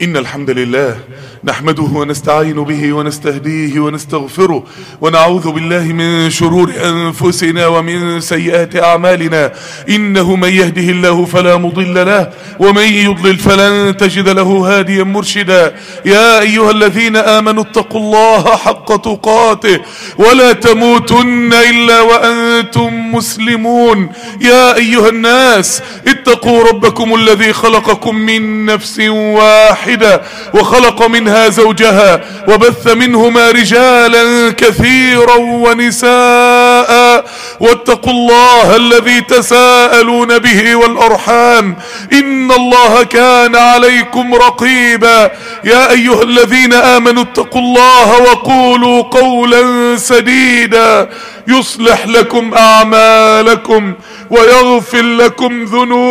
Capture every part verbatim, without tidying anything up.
إن الحمد لله نحمده ونستعين به ونستهديه ونستغفره ونعوذ بالله من شرور أنفسنا ومن سيئات أعمالنا. إنه من يهده الله فلا مضل له ومن يضلل فلن تجد له هاديا مرشدا. يا أيها الذين آمنوا اتقوا الله حق تقاته ولا تموتن إلا وأنتم مسلمون. يا أيها الناس اتقوا ربكم الذي خلقكم من نفس واحدة وخلق منها زوجها وبث منهما رجالا كثيرا ونساء واتقوا الله الذي تساءلون به والأرحام إن الله كان عليكم رقيبا. يا أيها الذين آمنوا اتقوا الله وقولوا قولا سديدا يصلح لكم أعمالكم ويغفر لكم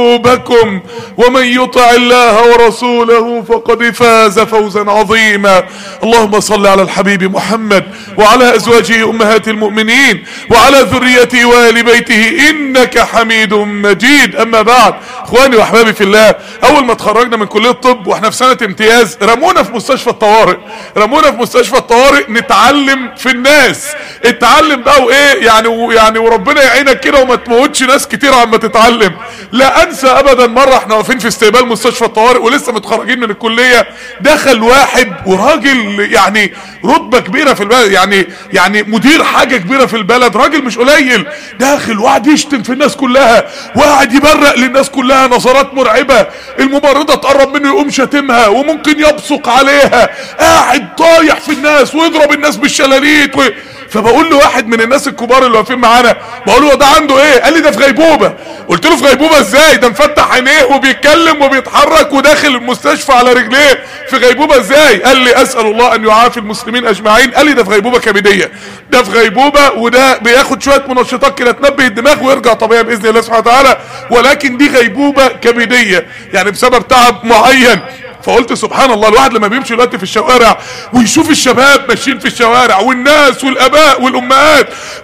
ذنوبكم ومن يطع الله ورسوله فقد فاز فوزا عظيما. اللهم صل على الحبيب محمد وعلى أزواجه أمهات المؤمنين وعلى ذريته وآل بيته إنك حميد مجيد. أما بعد، إخواني وأحبابي في الله، أول ما اتخرجنا من كلية الطب وإحنا في سنة امتياز رمونا في مستشفى الطوارئ رمونا في مستشفى الطوارئ نتعلم في الناس. اتعلم بقى وإيه يعني يعني وربنا يعينك كده وما تموتش ناس كتير عما تتعلم. لا أنسى أبدا مرة إحنا واقفين في استقبال مستشفى الطوارئ ولسه متخرجين من الكلية، دخل واحد وراجل يعني رتبة كبيرة في البلد، يعني يعني مدير حاجة كبيرة في البلد، راجل مش قليل، داخل وقعد يشتم في الناس كلها وقعد يبرق للناس كلها نظرات مرعبة. الممرضة تقرب منه يقوم شاتمها وممكن يبصق عليها، قاعد طايح في الناس ويضرب الناس بالشلاليت و... فبقول له واحد من الناس الكبار اللي واقفين معانا، بقول له ده عنده ايه؟ قال لي ده في غيبوبه. قلت له في غيبوبه ازاي؟ ده مفتح عينيه وبيتكلم وبيتحرك وداخل المستشفى على رجليه، في غيبوبه ازاي؟ قال لي اسال الله ان يعافي المسلمين اجمعين. قال لي ده في غيبوبه كبديه، ده في غيبوبه وده بياخد شويه منشطات كده تنبه الدماغ ويرجع طبيعي باذن الله سبحانه وتعالى، ولكن دي غيبوبه كبديه يعني بسبب تعب معين. فقلت سبحان الله، الواحد لما بيمشي دلوقتي في الشوارع ويشوف الشباب ماشيين في الشوارع والناس والاباء والامهات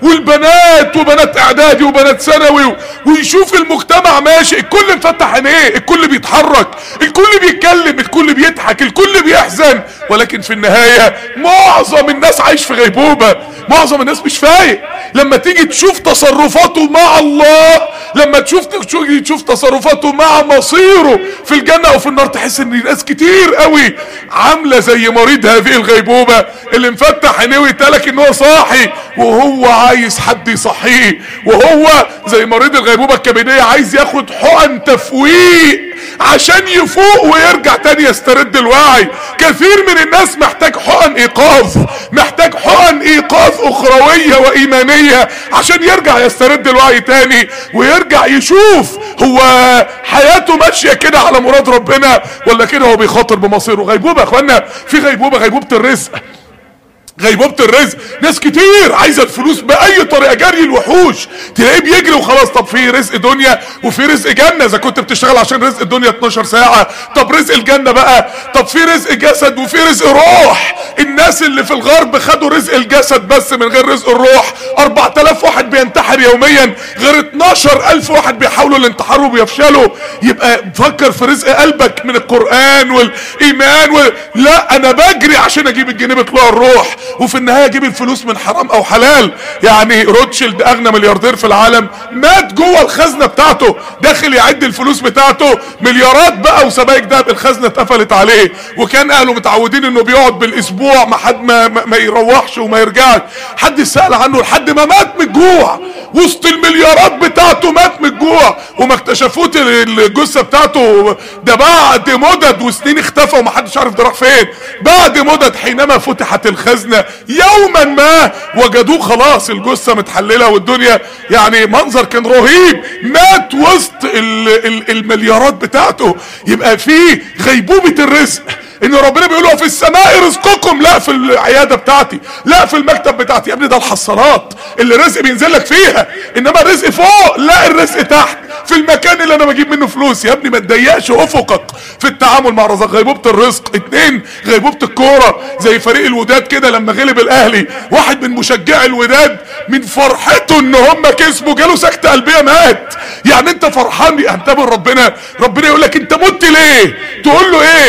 والبنات وبنات اعدادي وبنات ثانوي ويشوف المجتمع ماشي، الكل مفتح عينيه، الكل بيتحرك، الكل بيتكلم، الكل بيضحك، الكل بيحزن، ولكن في النهاية معظم الناس عايش في غيبوبة، معظم الناس مش فايق. لما تيجي تشوف تصرفاته مع الله، لما تشوف تشوف تصرفاته مع مصيره في الجنة او في النار، تحس ان ناس كتير قوي عاملة زي مريض هذه الغيبوبة اللي مفتح عينيه ويتقالك ان هو صاحي وهو عايز حد يصحيه، وهو زي مريض الغيبوبة الكبدية عايز ياخد حقن تفويق عشان يفوق ويرجع تاني يسترد الوعي. كثير من الناس محتاج حقن ايقاظ، محتاج حقن ايقاظ اخروية وايمانية عشان يرجع يسترد الوعي تاني ويرجع يشوف هو حياته ماشية كده على مراد ربنا ولا كده هو بيخاطر بمصيره. غيبوبة يا اخوانا، في غيبوبة، غيبوبة الرزق، غيبوبة الرزق. ناس كتير عايزة الفلوس بأي طريقة، جري الوحوش، تلاقيه بيجري وخلاص. طب في رزق دنيا وفي رزق جنة، إذا كنت بتشتغل عشان رزق الدنيا اتناشر ساعة، طب رزق الجنة بقى، طب في رزق جسد وفي رزق روح. الناس اللي في الغرب خدوا رزق الجسد بس من غير رزق الروح. أربعة آلاف واحد بينتحر يوميا، غير اتناشر ألف واحد بيحاولوا الانتحار وبيفشلوا. يبقى فكر في رزق قلبك من القرآن والإيمان و... لا أنا بجري عشان أجيب الجنيه بطلوع الروح، وفي النهاية اجيب الفلوس من حرام او حلال. يعني روتشيلد اغنى ملياردير في العالم مات جوه الخزنة بتاعته، داخل يعد الفلوس بتاعته مليارات بقى وسبائك دهب، الخزنة اتقفلت عليه، وكان اهله متعودين انه بيقعد بالاسبوع ما حد ما, ما يروحش وما يرجعش، حد سأل عنه لحد ما مات من الجوع وسط المليارات بتاعته، مات من الجوع وما اكتشفوت الجثة بتاعته ده بعد مدد وسنين، اختفى وما حدش عارف ده راح فين. بعد مدد حينما فتحت الخزنة يوما ما وجدوه خلاص الجثة متحللة والدنيا يعني منظر كان رهيب، مات وسط المليارات بتاعته. يبقى فيه غيبوبة الرزق، ان ربنا بيقول له في السماء رزقكم، لا في العيادة بتاعتي، لا في المكتب بتاعتي. يا ابني ده الحصالات اللي الرزق بينزل لك فيها، انما الرزق فوق، لا الرزق تحت في المكان اللي انا بجيب منه فلوس. يا ابني ما تضيقش افقك في التعامل مع الرزق. غيبوبة الرزق. اتنين، غيبوبة الكورة، زي فريق الوداد كده لما غلب الاهلي، واحد من مشجعي الوداد من فرحته ان هم كسبوا جاله سكتة قلبية مات. يعني انت فرحان انتبه ربنا، ربنا يقول لك انت مت ليه؟ تقول له ايه؟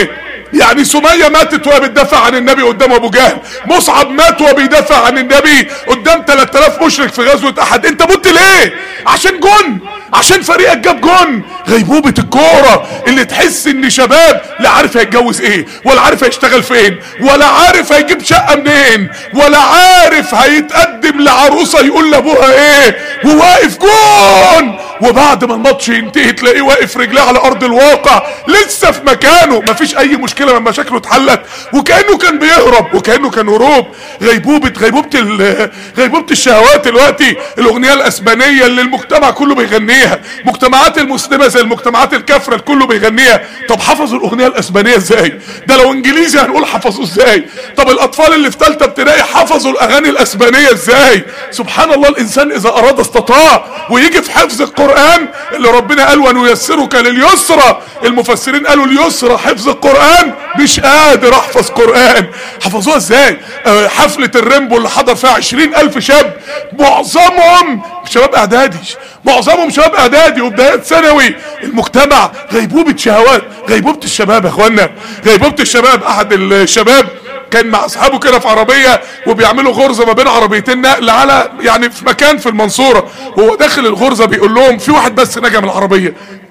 يعني سمية ماتت وهي بتدافع عن النبي قدام ابو جهل، مصعب مات وهو بيدافع عن النبي قدام ثلاثة آلاف مشرك في غزوة احد. انت مت ليه؟ عشان جن، عشان فريقك جاب جن. غيبوبة الكورة اللي تحس ان شباب لا عارف هيتجوز ايه، ولا عارف هيشتغل فين، ولا عارف هيجيب شقة منين، ولا عارف هيتقدم لعروسة يقول لابوها ايه، وواقف جون. وبعد ما الماتش ينتهي تلاقيه واقف رجليه على ارض الواقع لسه في مكانه، مفيش اي مشكله من مشاكله اتحلت، وكانه كان بيهرب وكانه كان هروب. غيبوبه غيبوبه غيبوبه الشهوات دلوقتي. الاغنيه الاسبانيه اللي المجتمع كله بيغنيها، مجتمعات المسلمه زي المجتمعات الكافره الكل بيغنيها. طب حفظوا الاغنيه الاسبانيه ازاي؟ ده لو انجليزي هنقول حفظوا ازاي؟ طب الاطفال اللي في ثالثه ابتدائي حفظوا الاغاني الاسبانيه ازاي؟ سبحان الله، الانسان اذا اراد استطاع. ويجي في حفظ القرآن اللي ربنا قال ونيسرك لليسرى، المفسرين قالوا اليسرى حفظ القرآن، مش قادر احفظ قرآن. حفظوها ازاي؟ أه حفلة الريمبو اللي حضر فيها عشرين الف شاب، معظمهم شباب اعدادي، معظمهم شباب اعدادي وبدايات ثانوي. المجتمع غيبوبة شهوات، غيبوبة الشباب يا اخوانا، غيبوبة الشباب. احد الشباب كان مع اصحابه كده في عربيه وبيعملوا غرزه ما بين عربيتين نقل على يعني في مكان في المنصوره، وهو داخل الغرزه بيقول لهم في واحد بس نجا من العربيه.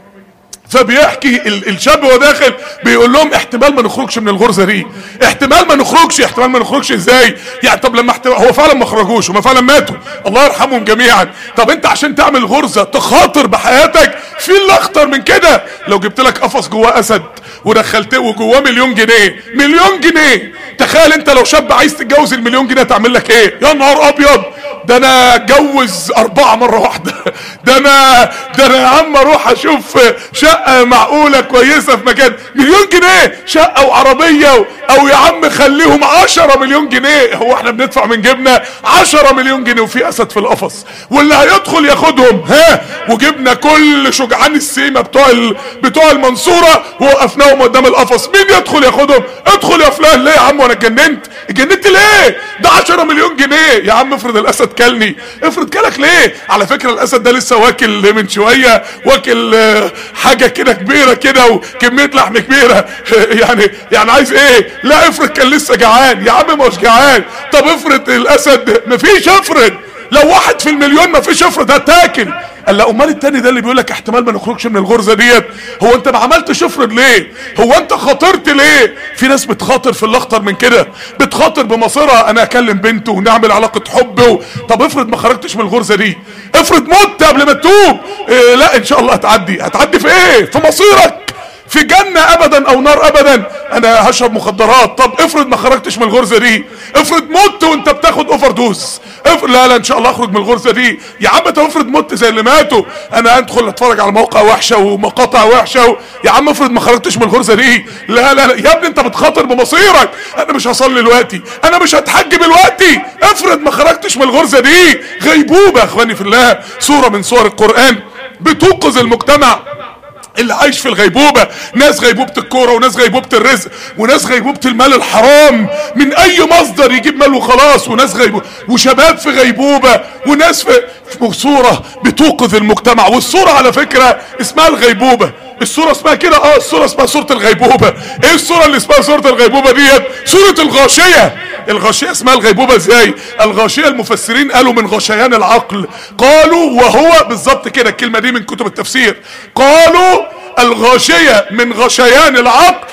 فبيحكي الشاب وهو داخل بيقول لهم احتمال ما نخرجش من الغرزه دي، احتمال ما نخرجش. احتمال ما نخرجش ازاي يعني؟ طب لما احتمال هو فعلا ما خرجوش، وما فعلا ماتوا، الله يرحمهم جميعا. طب انت عشان تعمل غرزه تخاطر بحياتك، في اللي اخطر من كده. لو جبت لك قفص جواه اسد ودخلته وجواه مليون جنيه، مليون جنيه، تخيل انت لو شاب عايز تتجوز المليون جنيه تعمل لك ايه؟ يا نهار ابيض، ده انا اتجوز اربعه مره واحده، ده انا ده انا يا عم اروح اشوف شقه معقوله كويسه في مكان مليون جنيه، شقه وعربيه و... او يا عم خليهم عشرة مليون جنيه. هو احنا بندفع من جيبنا عشرة مليون جنيه وفي اسد في القفص واللي هيدخل ياخدهم؟ ها، وجبنا كل شجعان السيمه بتوع ال... بتوع المنصوره ووقفناهم قدام القفص، مين يدخل ياخدهم؟ ادخل يا فلان. ليه يا عم وانا اتجننت؟ اتجننت ليه؟ ده عشرة مليون جنيه يا عم. افرض الاسد كلني، افرض كلك ليه؟ على فكره الاسد ده لسه واكل من شويه، واكل حاجه كده كبيره كده وكميه لحم كبيره يعني يعني عايز ايه؟ لا افرض كان لسه جعان يا عم، مش جعان. طب افرض الاسد، مفيش افرض، لو واحد في المليون مفيش افرض هتاكل. قال لا، امال التاني ده اللي بيقول لك احتمال ما نخرجش من الغرزه ديت، هو انت ما عملتش افرض ليه؟ هو انت خاطرت ليه؟ في ناس بتخاطر في اللي اخطر من كده، بتخاطر بمصيرها. انا اكلم بنته ونعمل علاقه حب و... طب افرض ما خرجتش من الغرزه دي، افرض مت قبل ما تتوب. إيه لا ان شاء الله هتعدي. هتعدي في ايه؟ في مصيرك، في جنة ابدا او نار ابدا. انا هشرب مخدرات، طب افرض ما خرجتش من الغرزة دي، افرض مت وانت بتاخد اوفر دوز، افرض لا لا ان شاء الله اخرج من الغرزة دي. يا عم طب افرض مت زي اللي ماتوا، انا ادخل اتفرج على مواقع وحشة ومقاطع وحشة و... يا عم افرض ما خرجتش من الغرزة دي. لا لا لا يا ابني انت بتخاطر بمصيرك. انا مش هصلي دلوقتي، انا مش هتحج دلوقتي، افرض ما خرجتش من الغرزة دي. غيبوبة يا اخواني في الله، سورة من سور القرآن بتوقظ المجتمع اللي عايش في الغيبوبة. ناس غيبوبة الكورة، وناس غيبوبة الرزق، وناس غيبوبة المال الحرام من اي مصدر يجيب مال وخلاص، وناس غيبوبة، وشباب في غيبوبة، وناس في, في صورة بتوقظ المجتمع. والصورة على فكرة اسمها الغيبوبة، الصورة اسمها كده، اه الصورة اسمها صورة الغيبوبة. ايه الصورة اللي اسمها صورة الغيبوبة ديت؟ صورة الغاشية. الغاشية اسمها الغيبوبة ازاي؟ الغاشية المفسرين قالوا من غشيان العقل، قالوا وهو بالظبط كده، الكلمة دي من كتب التفسير، قالوا الغاشية من غشيان العقل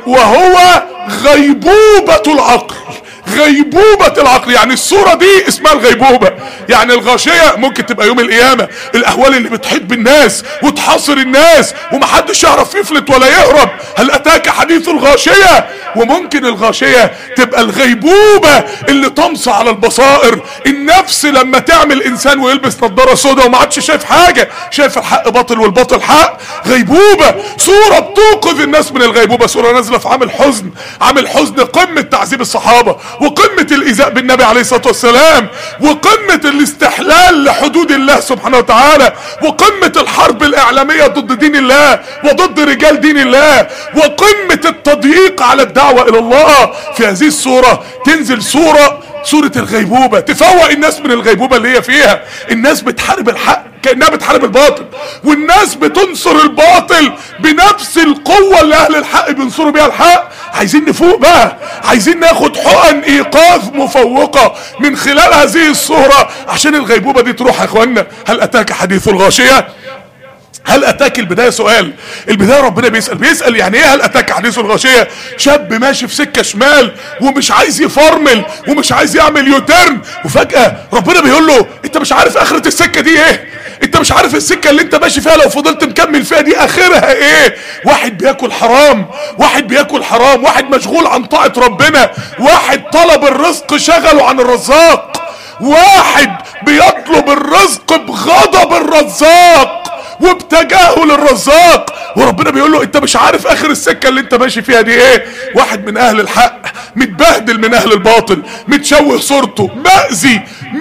وهو غيبوبة العقل. غيبوبة العقل، يعني الصورة دي اسمها الغيبوبة. يعني الغاشية ممكن تبقى يوم القيامة، الاهوال اللي بتحيط بالناس وتحاصر الناس ومحدش يعرف يفلت ولا يهرب، هل اتاك حديث الغاشية؟ وممكن الغاشية تبقى الغيبوبة اللي تمصى على البصائر، النفس لما تعمل انسان ويلبس نظارة سوداء وما عادش شايف حاجة، شايف الحق باطل والباطل حق. غيبوبة، صورة بتوقظ الناس من الغيبوبة. صورة نازلة في عام الحزن، عام الحزن قمة تعذيب الصحابة، وقمة الايذاء بالنبي عليه الصلاة والسلام، وقمة الاستحلال لحدود الله سبحانه وتعالى، وقمة الحرب الاعلامية ضد دين الله وضد رجال دين الله، وقمة التضييق على الدعوة الى الله. في هذه الصورة تنزل صورة سورة الغيبوبة تفوق الناس من الغيبوبة اللي هي فيها. الناس بتحارب الحق كأنها بتحارب الباطل، والناس بتنصر الباطل بنفس القوة اللي اهل الحق بينصروا بيها الحق. عايزين نفوق بقى، عايزين ناخد حقن ايقاظ مفوقة من خلال هذه الصورة عشان الغيبوبة دي تروح يا اخوانا. هل اتاك حديث الغاشية؟ هل اتاك البداية سؤال، البداية ربنا بيسأل بيسأل يعني ايه هل اتاك حديث الغاشية؟ شاب ماشي في سكة شمال ومش عايز يفرمل ومش عايز يعمل يوترن، وفجأة ربنا بيقول له انت مش عارف اخرة السكة دي ايه؟ انت مش عارف السكة اللي انت ماشي فيها لو فضلت مكمل فيها دي اخرها ايه؟ واحد بياكل حرام، واحد بياكل حرام، واحد مشغول عن طاعة ربنا، واحد طلب الرزق شغله عن الرزاق، واحد بيطلب الرزق بغضب الرزاق وبتجاهل الرزاق، وربنا بيقول له انت مش عارف اخر السكة اللي انت ماشي فيها دي ايه؟ واحد من اهل الحق متبهدل من اهل الباطل، متشوه صورته، مأذي،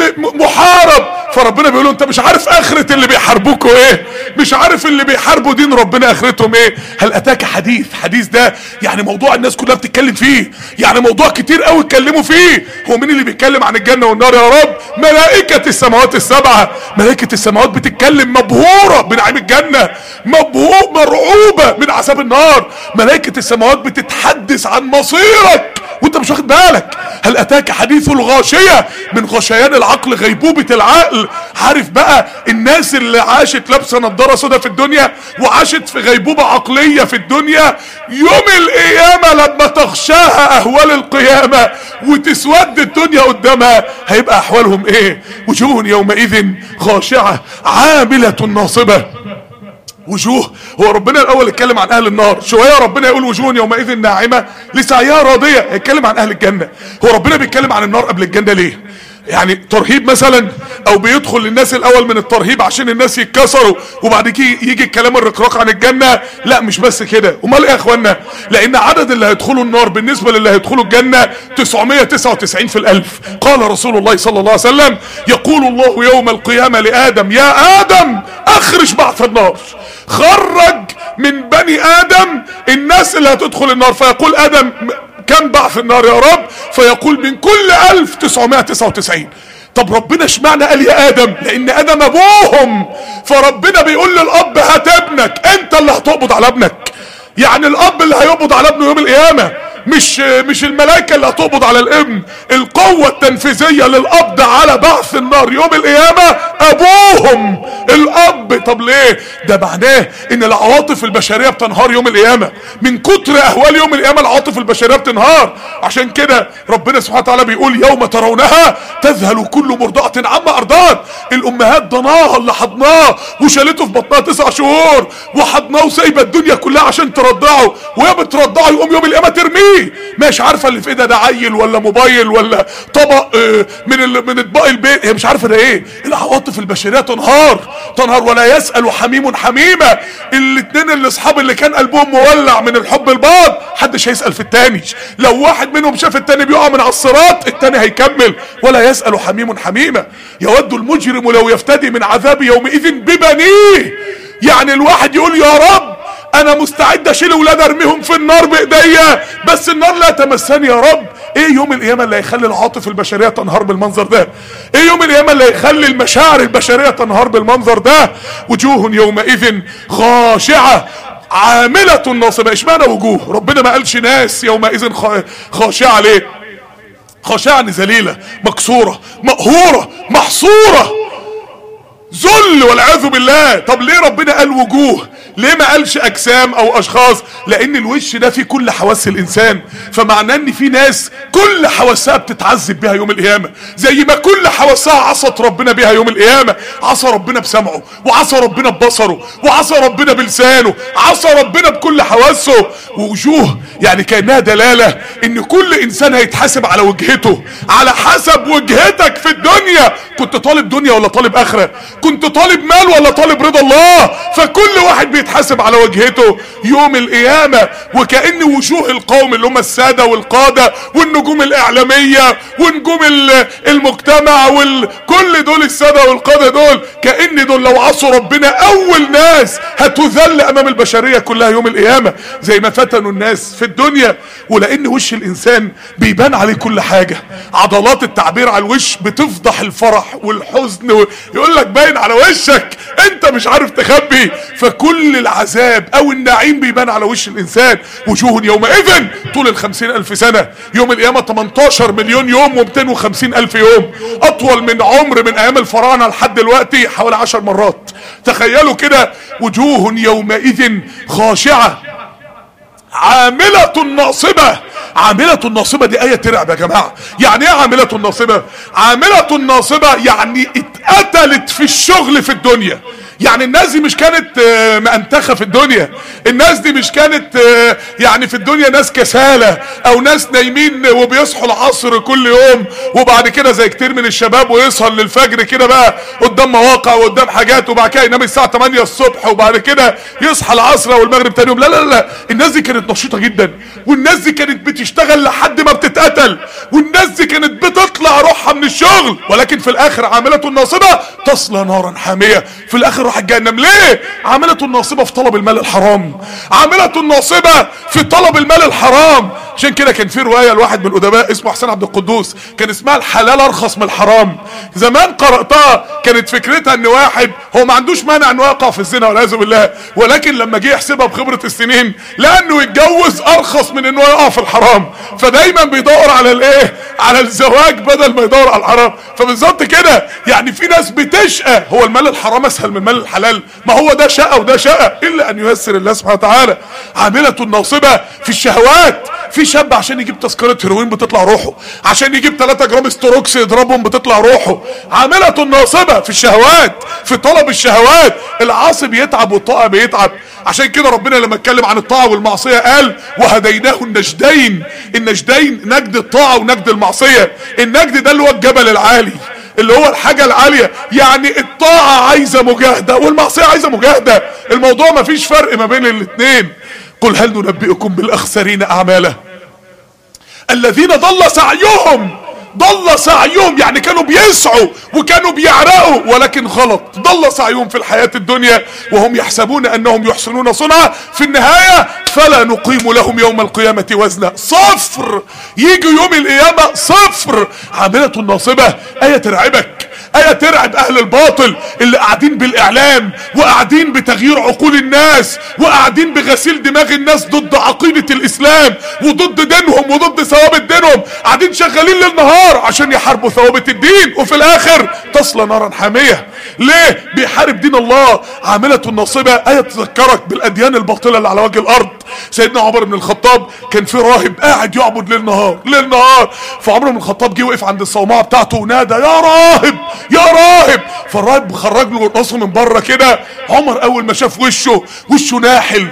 محارب، فربنا بيقول له انت مش عارف اخرة اللي بيحاربوكوا ايه؟ مش عارف اللي بيحاربوا دين ربنا اخرتهم ايه؟ هل اتاك حديث؟ حديث ده يعني موضوع الناس كلها بتتكلم فيه، يعني موضوع كتير قوي اتكلموا فيه. هو مين اللي بيتكلم عن الجنة والنار يا رب؟ ملائكة السماوات السبعة. ملائكة السماوات بتتكلم مبهورة بنعيم الجنة، مبهور مرعوبة من عذاب النار. ملائكة السماوات بتتحدث عن مصيرك وانت مش واخد بالك. هل اتاك حديث الغاشية؟ من غشيان العقل، غيبوبة العقل. عارف بقى الناس اللي عاشت لابسه نضاره سودا في الدنيا وعاشت في غيبوبة عقلية في الدنيا، يوم القيامة لما تغشاها اهوال القيامة وتسود الدنيا قدامها هيبقى احوالهم ايه؟ وجوه يومئذ خاشعة عاملة ناصبة. وجوه، هو ربنا الاول اتكلم عن اهل النار، شويه ربنا يقول وجوه يومئذ ناعمه لسعيها راضيه، هيتكلم عن اهل الجنه. هو ربنا بيتكلم عن النار قبل الجنه ليه؟ يعني ترهيب مثلا، او بيدخل للناس الاول من الترهيب عشان الناس يتكسروا وبعد كده يجي الكلام الرقراق عن الجنه؟ لا مش بس كده. امال ايه يا اخوانا؟ لان عدد اللي هيدخلوا النار بالنسبه للي هيدخلوا الجنه تسعمائة وتسعة وتسعين في الالف. قال رسول الله صلى الله عليه وسلم يقول الله يوم القيامه لادم يا ادم اخرج بعث النار، خرج من بني ادم الناس اللي هتدخل النار. فيقول ادم كم بعث النار يا رب؟ فيقول من كل الف تسعمائة وتسعة وتسعين. طب ربنا اشمعنى قال يا ادم؟ لان ادم ابوهم، فربنا بيقول للاب هات ابنك، انت اللي هتقبض على ابنك. يعني الاب اللي هيقبض على ابنه يوم القيامه، مش مش الملائكه اللي هتقبض على الابن. القوه التنفيذيه للقبض على بعث النار يوم القيامه ابوهم الاب. طب ليه؟ ده معناه ان العواطف البشريه بتنهار يوم القيامه من كتر اهوال يوم القيامه. العواطف البشريه بتنهار. عشان كده ربنا سبحانه وتعالى بيقول يوم ترونها تذهل كل مرضعه عما ارضعت. الامهات ضناها اللي حضناه وشالته في بطنها تسع شهور وحضناه وسايبه الدنيا كلها عشان ترضعه، وهي بترضعه يقوم يوم القيامه ترميه، مش عارفه اللي في ايدها ده عيل ولا موبايل ولا طبق من من اطباق البيت، هي مش عارفه ده ايه. العواطف البشريه تنهار تنهار. ولا يسأل حميم حميمه. الاثنين اللي اصحاب اللي كان قلبهم مولع من الحب لبعض محدش هيسأل في التاني. لو واحد منهم شاف التاني بيقع من على الصراط التاني هيكمل. ولا يسأل حميم حميمه. يود المجرم لو يفتدي من عذاب يومئذ ببنيه. يعني الواحد يقول يا رب انا مستعد اشيل ولاد ارميهم في النار بايديا بس النار لا تمسني يا رب. ايه يوم القيامه اللي هيخلي العاطف البشريه تنهار بالمنظر ده؟ ايه يوم القيامه اللي هيخلي المشاعر البشريه تنهار بالمنظر ده؟ وجوه يومئذ خاشعه عامله ناصبه. اشمعنى وجوه؟ ربنا ما قالش ناس يومئذ خاشعه ليه؟ خاشعه ذليله مكسوره مقهوره محصوره ذل والعياذ بالله. طب ليه ربنا قال وجوه؟ ليه ما قالش اجسام او اشخاص؟ لان الوش ده فيه كل حواس الانسان، فمعناه ان في ناس كل حواسها بتتعذب بيها يوم القيامه، زي ما كل حواسها عصت ربنا بيها يوم القيامه. عصى ربنا بسمعه، وعصى ربنا ببصره، وعصى ربنا بلسانه، عصى ربنا بكل حواسه. ووجوه يعني كانها دلاله ان كل انسان هيتحاسب على وجهته، على حسب وجهتك في الدنيا كنت طالب دنيا ولا طالب اخرة؟ كنت طالب مال ولا طالب رضا الله؟ فكل واحد بيتحاسب على وجهته يوم القيامة. وكأن وجوه القوم اللي هم السادة والقادة والنجوم الاعلامية ونجوم المجتمع وكل دول السادة والقادة دول، كأن دول لو عصوا ربنا اول ناس هتذل امام البشرية كلها يوم القيامة، زي ما فتنوا الناس في الدنيا. ولان وش الانسان بيبان عليه كل حاجة، عضلات التعبير على الوش بتفضح الفرح والحزن، يقول لك باين على وشك انت مش عارف تخبي. فكل العذاب او النعيم بيبان على وش الانسان. وجوه يومئذ طول الخمسين الف سنة، يوم القيامة تمنتاشر مليون يوم ومئتين وخمسين الف يوم، اطول من عمر من ايام الفراعنة لحد دلوقتي حوالي عشر مرات. تخيلوا كده، وجوه يومئذ خاشعة عاملة ناصبة. عاملة الناصبة دي آية ترعب يا جماعة. يعني ايه عاملة الناصبة؟ عاملة الناصبة يعني اتقتلت في الشغل في الدنيا. يعني الناس دي مش كانت مأنتخة في الدنيا، الناس دي مش كانت يعني في الدنيا ناس كسالة او ناس نايمين وبيصحوا العصر كل يوم وبعد كده زي كتير من الشباب ويسهر للفجر كده بقى قدام مواقع وقدام حاجات وبعد كده ينام الساعة تمانية الصبح وبعد كده يصحى العصر والمغرب تاني يوم. لا لا لا، الناس دي كانت نشيطة جدا، والناس دي كانت بتشتغل لحد ما بتتقتل، والناس دي كانت بتطلع روحها من الشغل. ولكن في الاخر عاملة الناصبة تصلى نارا حامية. في الاخر راح الجهنم. ليه؟ عاملة الناصبة في طلب المال الحرام، عاملة الناصبة في طلب المال الحرام. عشان كده كان في رواية لواحد من الادباء اسمه حسين عبد القدوس، كان اسمها الحلال ارخص من الحرام. زمان قرأتها، كانت فكرتها ان واحد هو ما عندوش مانع انه يقع في الزنا والعياذ بالله، ولكن لما جه يحسبها بخبرة السنين لانه يتجوز ارخص من انه يقع في الحرام، فدايما بيدور على الايه؟ على الزواج بدل ما يدور على الحرام. فبالظبط كده يعني في ناس بتشقى، هو المال الحرام اسهل من مال الحلال؟ ما هو ده شقى وده شقى، الا ان ييسر الله سبحانه وتعالى. عاملة الناصبة في الشهوات. في شاب عشان يجيب تذكرة هيروين بتطلع روحه، عشان يجيب ثلاثة جرام ستروكس يضربهم بتطلع روحه. عاملة الناصبة في الشهوات، في طلب الشهوات. العاصي بيتعب والطاعة بيتعب. عشان كده ربنا لما اتكلم عن الطاعة والمعصية قال وهديناه النجدين. النجدين نجد الطاعة ونجد المعصية. النجد ده اللي هو الجبل العالي، اللي هو الحاجة العالية. يعني الطاعة عايزة مجاهدة والمعصية عايزة مجاهدة، الموضوع ما فيش فرق ما بين الاثنين. قل هل ننبئكم بالاخسرين اعمالا الذين ضل سعيهم. ضل سعيهم يعني كانوا بيسعوا وكانوا بيعرقوا ولكن غلط. ضل سعيهم في الحياة الدنيا وهم يحسبون انهم يحسنون صنعا، في النهاية فلا نقيم لهم يوم القيامة وزنا. صفر. يجي يوم القيامة صفر. عاملة الناصبة آية ترعبك، آية ترعب اهل الباطل اللي قاعدين بالاعلام وقاعدين بتغيير عقول الناس وقاعدين بغسيل دماغ الناس ضد عقيدة الاسلام وضد دينهم وضد ثوابت دينهم، قاعدين شغالين ليل نهار عشان يحاربوا ثوابت الدين، وفي الاخر تصلى نارا حامية. ليه؟ بيحارب دين الله. عاملة الناصبة آية تذكرك بالاديان الباطلة اللي على وجه الارض. سيدنا عمر بن الخطاب كان في راهب قاعد يعبد ليل نهار ليل نهار، فعمر بن الخطاب جه وقف عند الصومعة بتاعته ونادى يا راهب يا راهب. فالراهب خرج له راسه من بره كده. عمر اول ما شاف وشه وشه ناحل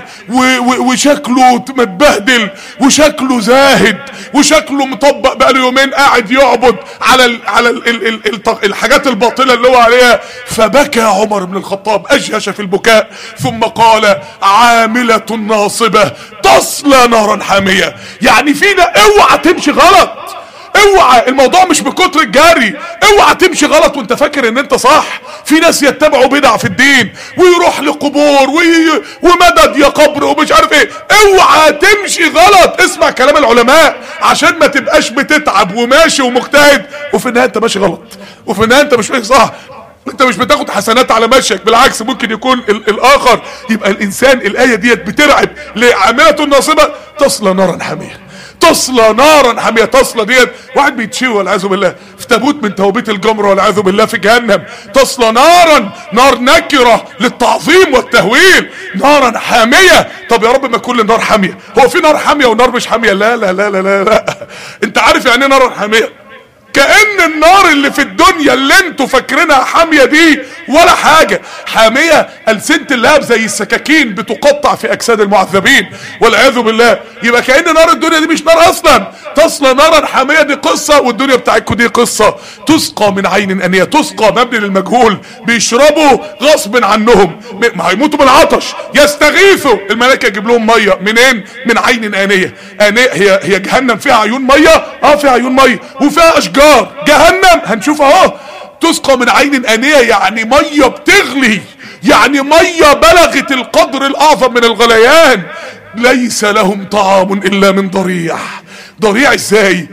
وشكله متبهدل وشكله زاهد وشكله مطبق بقاله يومين قاعد يعبد على ال على ال ال ال ال الحاجات الباطله اللي هو عليها. فبكى عمر بن الخطاب اجهش في البكاء ثم قال عاملة ناصبة تصلى نارا حامية. يعني فينا اوعى تمشي غلط، اوعى. الموضوع مش بكتر الجري، اوعى تمشي غلط وانت فاكر ان انت صح. في ناس يتبعوا بدع في الدين ويروح لقبور وي... ومدد يا قبر ومش عارف ايه. اوعى تمشي غلط. اسمع كلام العلماء عشان ما تبقاش بتتعب وماشي ومجتهد وفي النهايه انت ماشي غلط، وفي النهايه انت مش ماشي صح. انت مش بتاخد حسنات على مشيك، بالعكس ممكن يكون ال الاخر. يبقى الانسان الايه ديت بترعب. لعاملة الناصبة تصلى نارا حامية. تصلى نارا حامية. تصلى ديت واحد بيتشوي والعياذ بالله في تابوت من توابيت الجمر والعياذ بالله في جهنم. تصلى نارا، نار نكرة للتعظيم والتهويل. نارا حامية. طب يا رب ما كل النار حامية. هو في نار حامية ونار مش حامية؟ لا لا لا لا لا, لا. انت عارف يعني ايه نار حامية؟ كأن النار اللي في الدنيا اللي انتوا فاكرينها حامية دي ولا حاجة. حامية ألسنة اللهب زي السكاكين بتقطع في اجساد المعذبين والعياذ بالله. يبقى كأن نار الدنيا دي مش نار اصلا. تصلى نارا حامية دي قصة، والدنيا بتاعتكم دي قصة. تسقى من عين انية، تسقى مبني للمجهول، بيشربوا غصب عنهم، ما هيموتوا من العطش. يستغيثوا، الملائكة يجيب لهم مية منين؟ من عين انية. انية هي هي جهنم فيها عيون مية، اه فيها عيون مية وفيها اشجار. جهنم هنشوف اهو تسقى من عين انية، يعني مية بتغلي، يعني مية بلغت القدر الاعظم من الغليان. ليس لهم طعام الا من ضريع. ضريع ازاي؟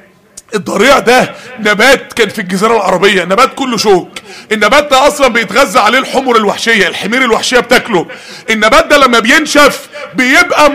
الضريع ده نبات كان في الجزيرة العربية، نبات كله شوك. النبات ده اصلا بيتغذى عليه الحمر الوحشية، الحمير الوحشية بتاكله. النبات ده لما بينشف بيبقى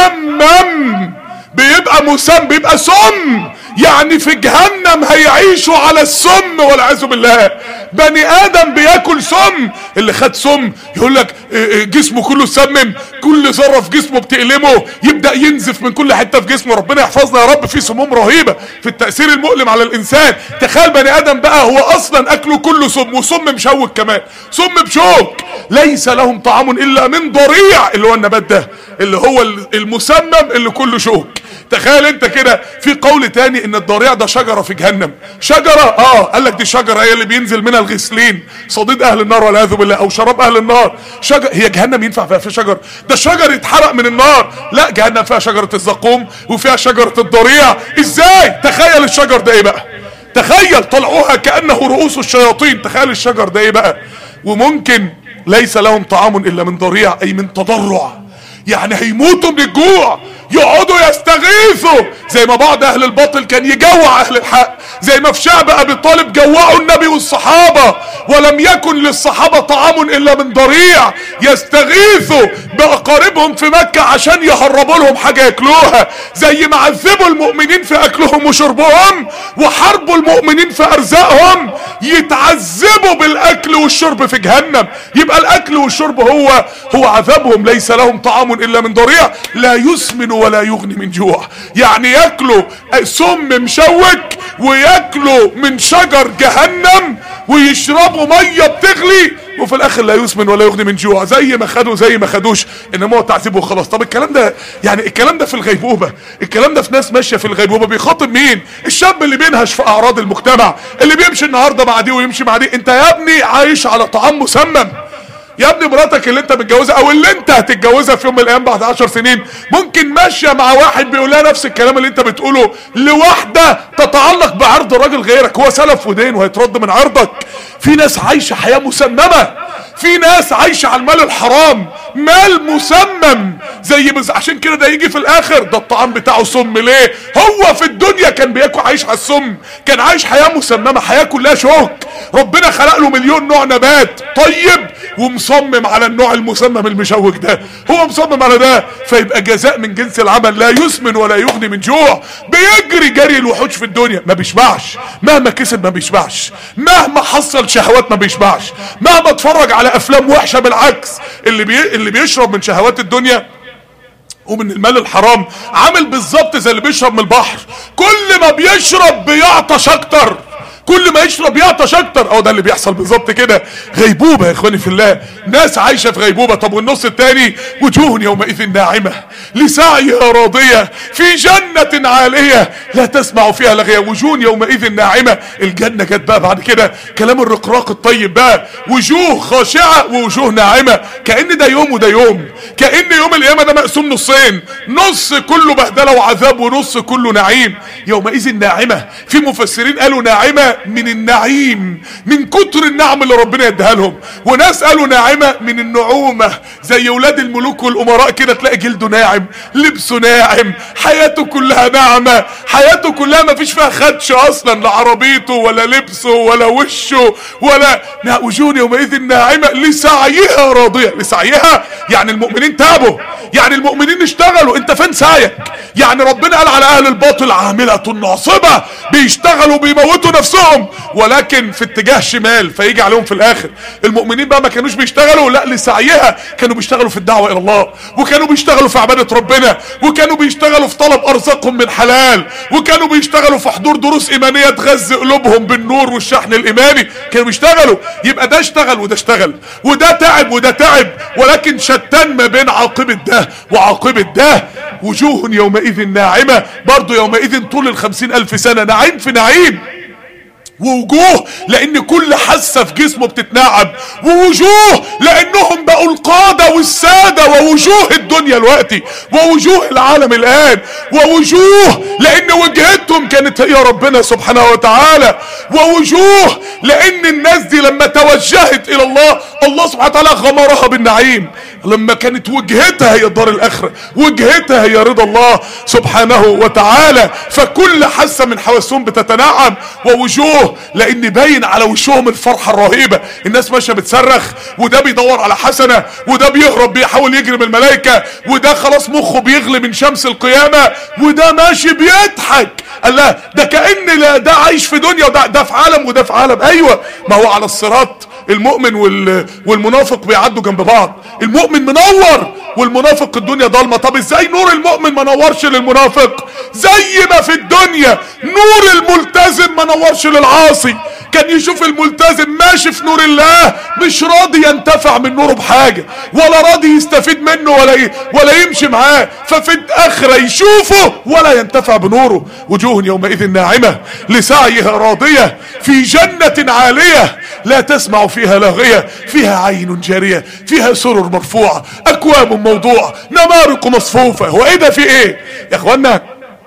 مسمم، بيبقى مسمم، بيبقى سم. يعني في جهنم هيعيشوا على السم والعياذ بالله. بني ادم بياكل سم. اللي خد سم يقول لك جسمه كله سمم، كل ذره في جسمه بتألمه، يبدا ينزف من كل حته في جسمه. ربنا يحفظنا يا رب. في سموم رهيبه في التاثير المؤلم على الانسان. تخيل بني ادم بقى هو اصلا اكله كله سم، وسم مشوك كمان، سم بشوك. ليس لهم طعام الا من ضريع، اللي هو النبات ده اللي هو المسمم اللي كله شوك. تخيل انت كده. في قول تاني ان الضريع ده شجرة في جهنم. شجرة اه قال لك دي شجرة هي اللي بينزل منها الغسلين، صديد اهل النار والعياذ بالله، او شراب اهل النار. شجر، هي جهنم ينفع فيها في شجر؟ ده شجر يتحرق من النار. لا، جهنم فيها شجرة الزقوم وفيها شجرة الضريع. ازاي؟ تخيل الشجر ده ايه بقى. تخيل طلعوها كأنه رؤوس الشياطين. تخيل الشجر ده ايه بقى. وممكن ليس لهم طعام الا من ضريع، اي من تضرع، يعني هيموتوا من الجوع، يقعدوا يستغيثوا زي ما بعض اهل الباطل كان يجوع اهل الحق، زي ما في شعب ابي طالب جوعوا النبي والصحابة ولم يكن للصحابة طعام الا من ضريع. يستغيثوا باقاربهم في مكة عشان يهربوا لهم حاجة ياكلوها، زي ما عذبوا المؤمنين في اكلهم وشربهم وحاربوا المؤمنين في ارزاقهم، يتعذبوا بالاكل والشرب في جهنم. يبقى الاكل والشرب هو هو عذابهم. ليس لهم طعام الا من ضريع لا يسمن ولا يغني من جوع. يعني ياكلوا سم مشوك وياكلوا من شجر جهنم ويشربوا ميه بتغلي، وفي الاخر لا يسمن ولا يغني من جوع. زي ما خدوا زي ما خدوش، انما هو تعذيب وخلاص. طب الكلام ده يعني الكلام ده في الغيبوبه، الكلام ده في ناس ماشيه في الغيبوبه. بيخاطب مين؟ الشاب اللي بينهش في اعراض المجتمع، اللي بيمشي النهارده مع دي ويمشي مع دي. انت يا ابني عايش على طعام مسمم. يا ابني مراتك اللي انت متجوزها او اللي انت هتتجوزها في يوم من الايام بعد عشر سنين ممكن ماشيه مع واحد بيقول لها نفس الكلام اللي انت بتقوله لواحده تتعلق بعرض راجل غيرك. هو سلف ودين وهيترد من عرضك. في ناس عايشه حياه مسممه، في ناس عايشه على المال الحرام، مال مسمم. زي بز... عشان كده ده يجي في الاخر ده الطعام بتاعه سم. ليه؟ هو في الدنيا كان بياكل عايش على السم، كان عايش حياه مسممه، حياه كلها شوك. ربنا خلق له مليون نوع نبات طيب ومصمم على النوع المسمم المشوك ده، هو مصمم على ده. فيبقى جزاء من جنس العمل. لا يسمن ولا يغني من جوع. بيجري جري الوحوش في الدنيا ما بيشبعش، مهما كسب ما بيشبعش، مهما حصل شهوات ما بيشبعش، مهما اتفرج على افلام وحشه. بالعكس، اللي بي... اللي بيشرب من شهوات الدنيا ومن المال الحرام عامل بالظبط زي اللي بيشرب من البحر. كل ما بيشرب بيعطش اكتر، كل ما يشرب يعطش اكتر. اه ده اللي بيحصل بالظبط كده. غيبوبه يا اخواني في الله، ناس عايشه في غيبوبه. طب والنص الثاني؟ وجوه يومئذ ناعمه لسعيها راضيه في جنه عاليه لا تسمع فيها لغيه. وجوه يومئذ ناعمه. الجنه جت بقى بعد كده كلام الرقراق الطيب بقى. وجوه خاشعه ووجوه ناعمه. كأن ده يوم وده يوم، كأن يوم القيامه ده مقسوم نصين، نص كله بهدله وعذاب ونص كله نعيم. يومئذ ناعمه. في مفسرين قالوا ناعمه من النعيم، من كتر النعم اللي ربنا يديها لهم. وناس قالوا ناعمه من النعومه، زي ولاد الملوك والامراء كده، تلاقي جلده ناعم، لبسه ناعم، حياته كلها ناعمه، حياته كلها ما فيش فيها خدش اصلا، لا عربيته ولا لبسه ولا وشه ولا. وجوه يومئذ ناعمه لسعيها راضيه. لسعيها يعني المؤمنين تعبوا، يعني المؤمنين اشتغلوا. انت فين سعيك؟ يعني ربنا قال على اهل الباطل عامله ناصبه، بيشتغلوا بيموتوا نفسهم ولكن في اتجاه شمال، فيجي عليهم في الاخر. المؤمنين بقى ما كانوش بيشتغلوا، لا لسعيها، كانوا بيشتغلوا في الدعوه الى الله، وكانوا بيشتغلوا في عباده ربنا، وكانوا بيشتغلوا في طلب ارزاقهم من حلال، وكانوا بيشتغلوا في حضور دروس ايمانيه تغذي قلوبهم بالنور والشحن الايماني. كانوا بيشتغلوا. يبقى ده اشتغل وده اشتغل، وده تعب وده تعب، ولكن شتان ما بين عاقبه ده ده وعاقبة ده. وجوه يومئذ ناعمة، برضو يومئذ طول الخمسين الف سنة نعيم في نعيم. ووجوه لان كل حاسه في جسمه بتتنعم، ووجوه لانهم بقوا القاده والساده، ووجوه الدنيا الوقتي، ووجوه العالم الان، ووجوه لان وجهتهم كانت هي ربنا سبحانه وتعالى، ووجوه لان الناس دي لما توجهت الى الله الله سبحانه وتعالى غمرها بالنعيم، لما كانت وجهتها هي الدار الاخره، وجهتها هي رضا الله سبحانه وتعالى، فكل حاسه من حواسهم بتتنعم. ووجوه لان باين على وشهم الفرحه الرهيبه، الناس ماشيه بتصرخ، وده بيدور على حسنه، وده بيهرب بيحاول يجري من الملائكه، وده خلاص مخه بيغلي من شمس القيامه، وده ماشي بيضحك. الله، ده كأن لا ده عايش في دنيا وده ده في عالم وده في عالم. ايوه، ما هو على الصراط المؤمن والمنافق بيعدوا جنب بعض، المؤمن منور والمنافق الدنيا ضلمه. طب ازاي نور المؤمن ما نورش للمنافق؟ زي ما في الدنيا نور الملتزم ما نورش للعاصي، كان يشوف الملتزم ماشي في نور الله مش راضي ينتفع من نوره بحاجه، ولا راضي يستفيد منه ولا ولا يمشي معاه، ففي الاخره يشوفه ولا ينتفع بنوره. وجوه يومئذ ناعمه لسعيها راضيه في جنه عاليه لا تسمع فيها لاغيه فيها عين جاريه فيها سرر مرفوعه اكواب موضوعه نمارق مصفوفه. هو ايه ده؟ في ايه يا اخوانا؟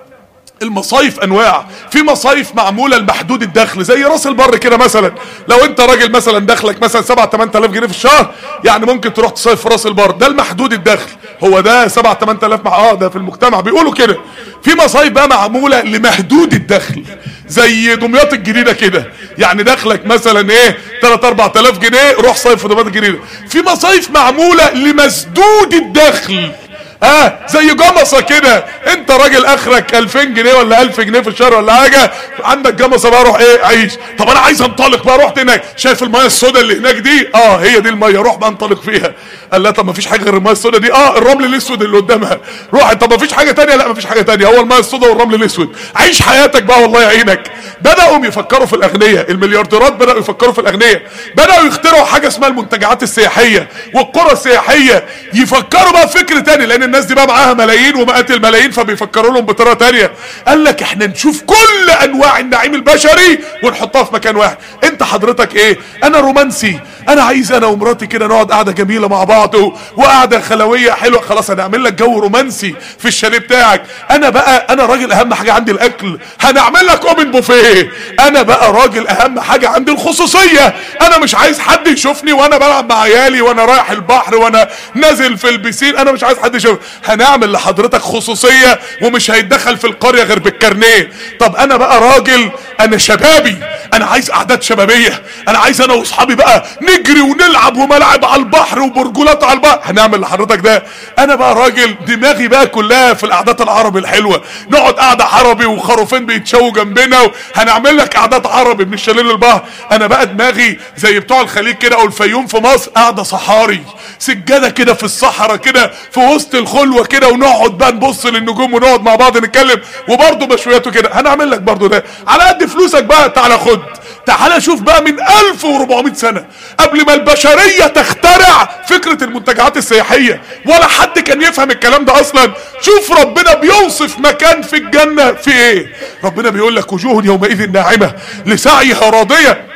المصايف انواع، في مصايف معموله لمحدود الدخل زي راس البر كده مثلا. لو انت راجل مثلا دخلك مثلا سبعة تمن تلاف جنيه في الشهر، يعني ممكن تروح تصيف في راس البر، ده المحدود الدخل، هو ده سبعة تمن تلاف مع اه ده في المجتمع بيقولوا كده. في مصايف بقى معموله لمحدود الدخل زي دمياط الجديده كده، يعني دخلك مثلا ايه تلاتة اربعة الاف جنيه، روح صيف في دمياط الجديده. في مصايف معموله لمسدود الدخل، اه زي جمصة كده، انت راجل اخرك الفين جنيه ولا الف جنيه في الشهر ولا حاجه، عندك جمصة بقى روح ايه عيش. طب انا عايز انطلق بقى، رحت هناك شايف الميه السوداء اللي هناك دي؟ اه هي دي الميه، روح بقى انطلق فيها. قال لا طب ما فيش حاجه غير الميه السوداء دي؟ اه الرمل الاسود اللي قدامها، روح. طب ما فيش حاجه تانية؟ لا ما فيش حاجه تانية، هو الميه السوداء والرمل الاسود، عيش حياتك بقى والله يعينك. بداوا يفكروا في الاغنياء، المليارديرات بداوا يفكروا في الاغنياء، بداوا يخترعوا حاجه اسمها المنتجعات السياحيه والقرى السياحيه، يفكروا بقى فكر تاني، لان الناس دي بقى معاها ملايين ومئات الملايين فبيفكروا لهم بطريقه تانيه. قال لك احنا نشوف كل انواع النعيم البشري ونحطها في مكان واحد. انت حضرتك ايه؟ انا رومانسي، انا عايز انا ومراتي كده نقعد قعده جميله مع بعض وقعده خلويه حلوه، خلاص هنعمل لك جو رومانسي في الشاليه بتاعك. انا بقى انا راجل اهم حاجه عندي الاكل، هنعمل لك اوبن بوفيه. انا بقى راجل اهم حاجه عندي الخصوصيه، انا مش عايز حد يشوفني وانا بلعب مع عيالي وانا رايح البحر وانا نازل في البسين، انا مش عايز حد يشوفني. هنعمل لحضرتك خصوصيه ومش هيتدخل في القريه غير بالكارنيه. طب انا بقى راجل انا شبابي، انا عايز قعدات شبابيه، انا عايز انا واصحابي بقى نجري ونلعب وملاعب على البحر وبرجولات على البحر، هنعمل لحضرتك ده. انا بقى راجل دماغي بقى كلها في القعدات العربي الحلوه، نقعد قعده عربي وخروفين بيتشووا جنبنا، وهنعمل لك قعدات عربي من الشلال للبحر. انا بقى دماغي زي بتوع الخليج كده او الفيوم في مصر، قعده صحاري، سجاده كده في الصحراء كده في وسط الخلوه كده، ونقعد بقى نبص للنجوم ونقعد مع بعض نتكلم، وبرضه مشوياته كده. هنعمل لك برضه ده على قد فلوسك بقى، تعالى خد. تعالى شوف بقى من الف واربعمائة سنه قبل ما البشريه تخترع فكره المنتجعات السياحيه، ولا حد كان يفهم الكلام ده اصلا. شوف ربنا بيوصف مكان في الجنه في ايه. ربنا بيقول لك وجوه يومئذ ناعمه لسعيها راضيه.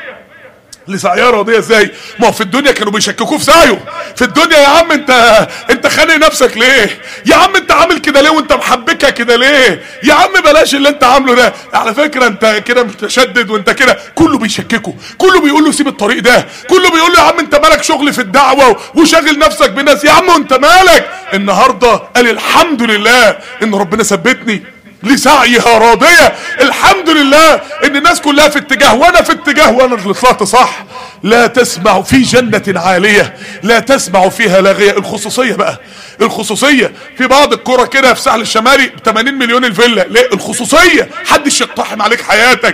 لسعيها راضيه ازاي؟ ما هو في الدنيا كانوا بيشككوه في سعيه. في الدنيا يا عم انت انت خانق نفسك ليه؟ يا عم انت عامل كده ليه وانت محبكها كده ليه؟ يا عم بلاش اللي انت عامله ده، على فكره انت كده متشدد وانت كده. كله بيشككه، كله بيقول له سيب الطريق ده، كله بيقول له يا عم انت مالك شغل في الدعوه وشاغل نفسك بالناس. يا عم وانت مالك؟ النهارده قال الحمد لله ان ربنا ثبتني لسعيها راضية. الحمد لله ان الناس كلها في اتجاه وانا في اتجاه وانا اللي طلعت صح. لا تسمع في جنة عالية لا تسمع فيها لاغية. الخصوصية بقى، الخصوصية في بعض القرى كده في الساحل الشمالي ب تمانين مليون الفيلا. ليه؟ الخصوصية، محدش يقتحم عليك حياتك.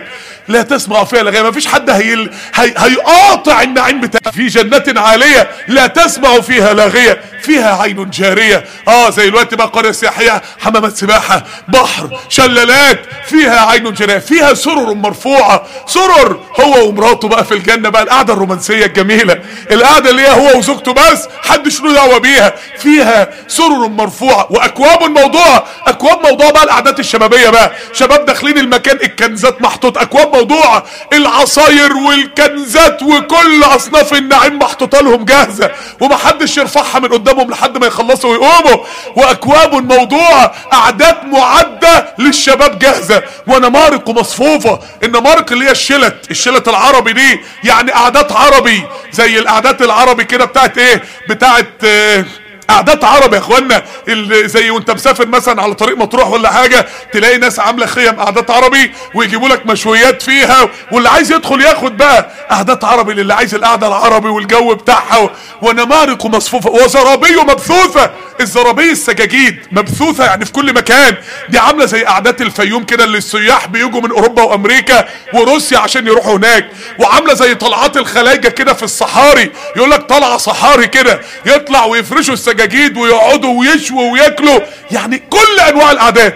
لا تسمع فيها لغية. ما فيش حد هي... هي... هيقاطع النعيم بتاعها. في جنات عالية لا تسمع فيها لاغية فيها عين جارية. اه زي الوقت بقى قرية سياحية، حمامات سباحة، بحر، شلالات، فيها عين جارية، فيها سرر مرفوعة. سرر هو ومراته بقى في الجنة، بقى القعدة الرومانسية الجميلة، القعدة اللي هي هو وزوجته بس، حدش له دعوة بيها. فيها سرر مرفوعة واكواب موضوعة. اكواب موضوعة بقى القعدات الشبابية بقى، شباب داخلين المكان، الكنزات محطوط، اكواب موضوعة، العصاير والكنزات وكل اصناف النعيم محطوطة لهم جاهزة، ومحدش يرفعها من قدامهم لحد ما يخلصوا ويقوموا. واكواب موضوعة، قعدات معدة للشباب جاهزة، ونمارق مصفوفة. النمارق اللي هي الشلت، الشلت العربي دي، يعني قعدات عربي زي القعدات العربي كده بتاعت ايه، بتاعت اه قعدات عرب يا اخوانا. زي وانت مسافر مثلا على طريق مطروح ولا حاجه، تلاقي ناس عامله خيم قعدات عربي ويجيبوا لك مشويات فيها، واللي عايز يدخل ياخد بقى قعدات عربي للي عايز القعده العربي والجو بتاعها. ونمارق مصفوفه وزرابي مبثوثه. الزرابي السجاجيد مبثوثه يعني في كل مكان، دي عامله زي قعدات الفيوم كده اللي السياح بيجوا من اوروبا وامريكا وروسيا عشان يروحوا هناك، وعامله زي طلعات الخلايجه كده في الصحاري، يقول لك طلعه صحاري كده، يطلع ويفرشوا السجاجيد ويقعدوا ويشووا وياكلوا، يعني كل انواع القعدات.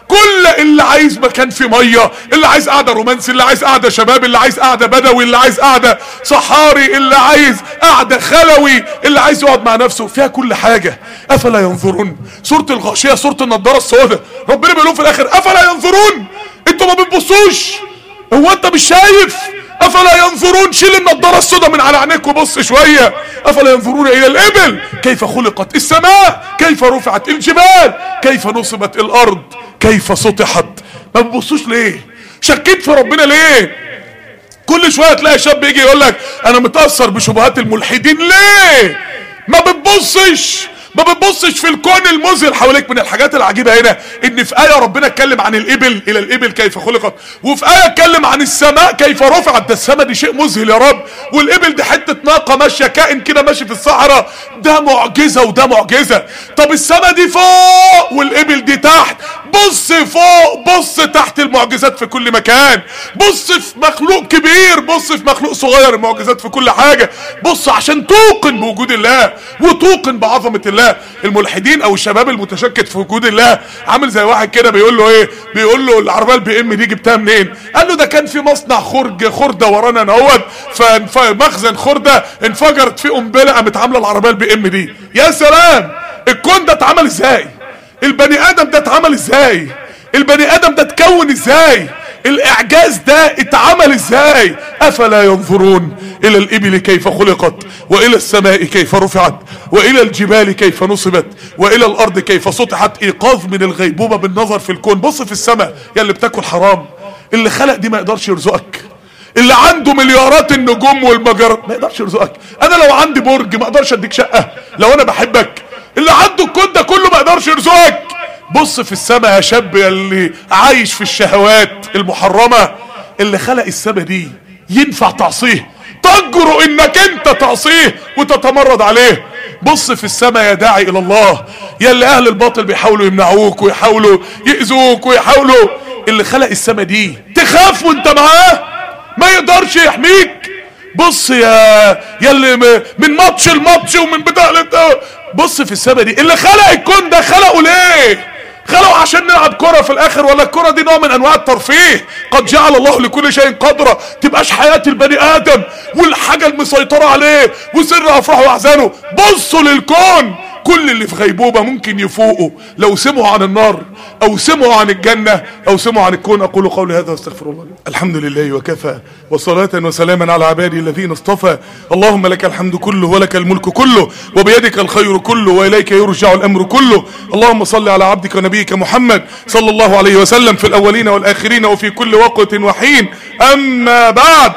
كل اللي عايز مكان فيه ميه، اللي عايز قعده رومانسي، اللي عايز قعده شباب، اللي عايز قعده بدوي، اللي عايز قعده صحاري، اللي عايز قعده خلوي، اللي عايز يقعد مع نفسه، فيها كل حاجه. افلا ينظرون، سوره الغاشيه، سوره النضاره السوداء، ربنا بيقول في الاخر افلا ينظرون، انتوا ما بتبصوش؟ هو انت مش شايف؟ افلا ينظرون، شيل النضاره السوداء من على عينيك وبص شويه. افلا ينظرون الى الابل كيف خلقت، السماء كيف رفعت، الجبال كيف نصبت، الارض كيف سطحت. ما بتبصوش ليه؟ شكيت في ربنا ليه؟ كل شويه تلاقي شاب يجي يقول لك انا متاثر بشبهات الملحدين. ليه ما بتبصش؟ ما بتبصش في الكون المذهل حواليك. من الحاجات العجيبه هنا ان في ايه ربنا اتكلم عن الابل، الى الابل كيف خلقت، وفي ايه اتكلم عن السماء كيف رفعت. ده السماء دي شيء مذهل يا رب، والابل دي حته ناقه ماشيه، كائن كده ماشي في الصحراء، ده معجزه وده معجزه. طب السماء دي فوق والابل دي تحت، بص فوق بص تحت، المعجزات في كل مكان. بص في مخلوق كبير، بص في مخلوق صغير، المعجزات في كل حاجه. بص عشان توقن بوجود الله وتوقن بعظمه الله. الملحدين او الشباب المتشكك في وجود الله عامل زي واحد كده بيقول له ايه، بيقول له العربيه البي ام دي جبتها منين؟ قال له ده كان في مصنع خرج خرده ورانا نهوت، فمخزن خرده انفجرت فيه قنبله قامت عامله العربيه البي ام دي. يا سلام، الكون ده اتعمل ازاي؟ البني ادم ده اتعمل ازاي؟ البني ادم ده اتكون ازاي؟ الاعجاز ده اتعمل ازاي؟ افلا ينظرون الى الابل كيف خلقت، والى السماء كيف رفعت، والى الجبال كيف نصبت، والى الارض كيف سطحت. ايقاظ من الغيبوبة بالنظر في الكون. بص في السماء يا اللي بتاكل حرام، اللي خلق دي ما يقدرش يرزقك، اللي عنده مليارات النجوم والمجرات ما يقدرش يرزقك. انا لو عندي برج ما اقدرش اديك شقة لو انا بحبك، اللي عنده الكون ده كله ما يقدرش يرزقك. بص في السماء يا شاب يا اللي عايش في الشهوات المحرمة، اللي خلق السماء دي ينفع تعصيه؟ تجرؤ انك انت تعصيه وتتمرد عليه؟ بص في السماء يا داعي الى الله، يا اللي اهل الباطل بيحاولوا يمنعوك ويحاولوا يأذوك ويحاولوا، اللي خلق السماء دي تخاف وانت معاه؟ ما يقدرش يحميك. بص يا يا اللي من ماتش الماتش ومن بتاع، بص في السماء دي، اللي خلق الكون ده خلقه ليه؟ خلقوا عشان نلعب كرة في الاخر؟ ولا الكرة دي نوع من انواع الترفيه؟ قد جعل الله لكل شيء قدرا. تبقاش حياة البني ادم والحاجة المسيطرة عليه وسر افراحه واحزانه. بصوا للكون، كل اللي في غيبوبة ممكن يفوقوا لو سمعوا عن النار او سمعوا عن الجنة او سمعوا عن الكون. اقول قولي هذا واستغفر الله. الحمد لله وكفى، وصلاة وسلاما على عبادي الذين اصطفى. اللهم لك الحمد كله ولك الملك كله وبيدك الخير كله واليك يرجع الامر كله. اللهم صل على عبدك ونبيك محمد صلى الله عليه وسلم في الاولين والاخرين وفي كل وقت وحين. اما بعد،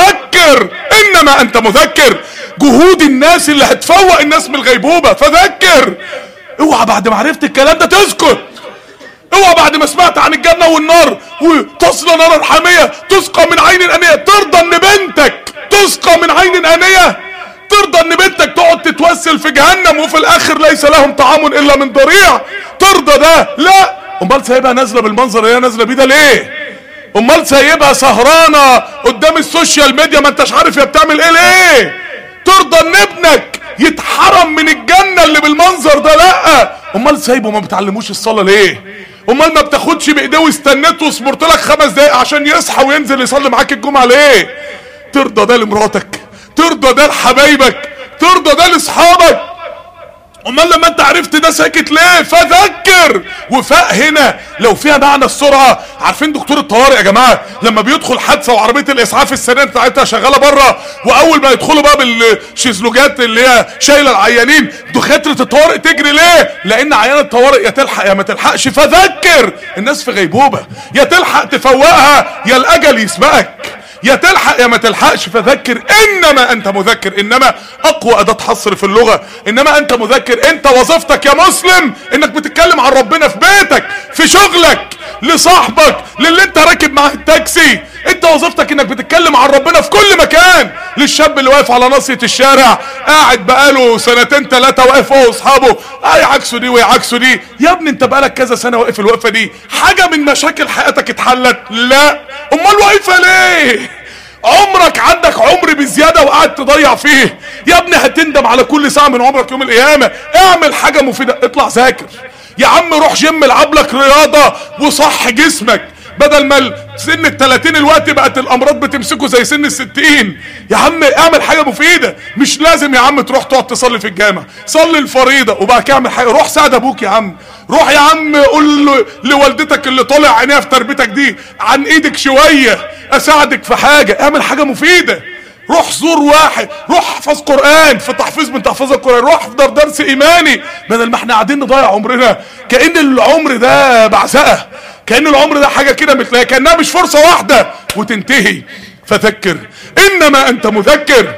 فذكر انما انت مذكر. جهود الناس اللي هتفوق الناس من الغيبوبة، فذكر. اوعى بعد ما عرفت الكلام ده تسكت، اوعى بعد ما سمعت عن الجنة والنار وتصلى نارا حامية تسقى من عين انية ترضى ان بنتك تسقى من عين انية، ترضى ان بنتك تقعد تتوسل في جهنم وفي الاخر ليس لهم طعام الا من ضريع؟ ترضى ده؟ لا. امال سايبها نازله بالمنظر اللي هي نازله بيه ده ليه؟ امال سايبها سهرانه قدام السوشيال ميديا ما انتش عارف هي بتعمل ايه ليه؟ ترضى ان ابنك يتحرم من الجنه اللي بالمنظر ده؟ لا. امال سايبه ما بتعلموش الصلاه ليه؟ امال ما بتاخدش بايديه واستنيت وصبرت لك خمس دقايق عشان يصحى وينزل يصلي معاك الجمعه ليه؟ ترضى ده لمراتك؟ ترضى ده لحبايبك؟ ترضى ده لاصحابك؟ امال لما انت عرفت ده ساكت ليه؟ فذكر. وفاء هنا لو فيها معنى السرعه. عارفين دكتور الطوارئ يا جماعه لما بيدخل حادثه وعربيه الاسعاف السريع بتاعتها شغاله بره، واول ما يدخلوا بقى بالشيزلوجات اللي هي شايله العيانين، دكاتره الطوارئ تجري ليه؟ لان عيان الطوارئ يا تلحق يا ما تلحقش. فذكر. الناس في غيبوبه، يا تلحق تفوقها يا الاجل يسبقك، يا تلحق يا ما تلحقش. فذكر انما انت مذكر. انما اقوى اداة حصر في اللغة. انما انت مذكر. انت وظيفتك يا مسلم انك بتتكلم عن ربنا في بيتك، في شغلك، لصاحبك، للي انت راكب معاه التاكسي. انت وظيفتك انك بتتكلم عن ربنا في كل مكان. للشاب اللي واقف على ناصية الشارع قاعد بقاله سنتين ثلاثة واقف هو واصحابه يعكسوا دي ويعكسوا دي. يا ابني انت بقالك كذا سنة واقف الوقفة دي، حاجة من مشاكل حياتك اتحلت؟ لا. امال واقفة ليه؟ عمرك عندك عمر بزيادة وقاعد تضيع فيه. يا ابني هتندم على كل ساعة من عمرك يوم القيامة. اعمل حاجة مفيدة، اطلع ذاكر يا عم، روح جيم العب لك رياضة وصح جسمك، بدل ما سن التلاتين الوقت بقت الامراض بتمسكه زي سن الستين. يا عم اعمل حاجة مفيدة. مش لازم يا عم تروح تقعد تصلي في الجامع، صلي الفريضة وبقى اعمل حاجة. روح ساعد ابوك يا عم، روح يا عم قول له لوالدتك اللي طالع عينيها في تربيتك دي عن ايدك شوية اساعدك في حاجة. اعمل حاجة مفيدة. روح زور واحد، روح احفظ قرآن في تحفيظ من تحفيظ القرآن، روح احضر درس ايماني، بدل ما احنا قاعدين نضيع عمرنا كأن العمر ده بعزقة، كأن العمر ده حاجة كده مثل كأنها مش فرصة واحدة وتنتهي. فذكر انما انت مذكر.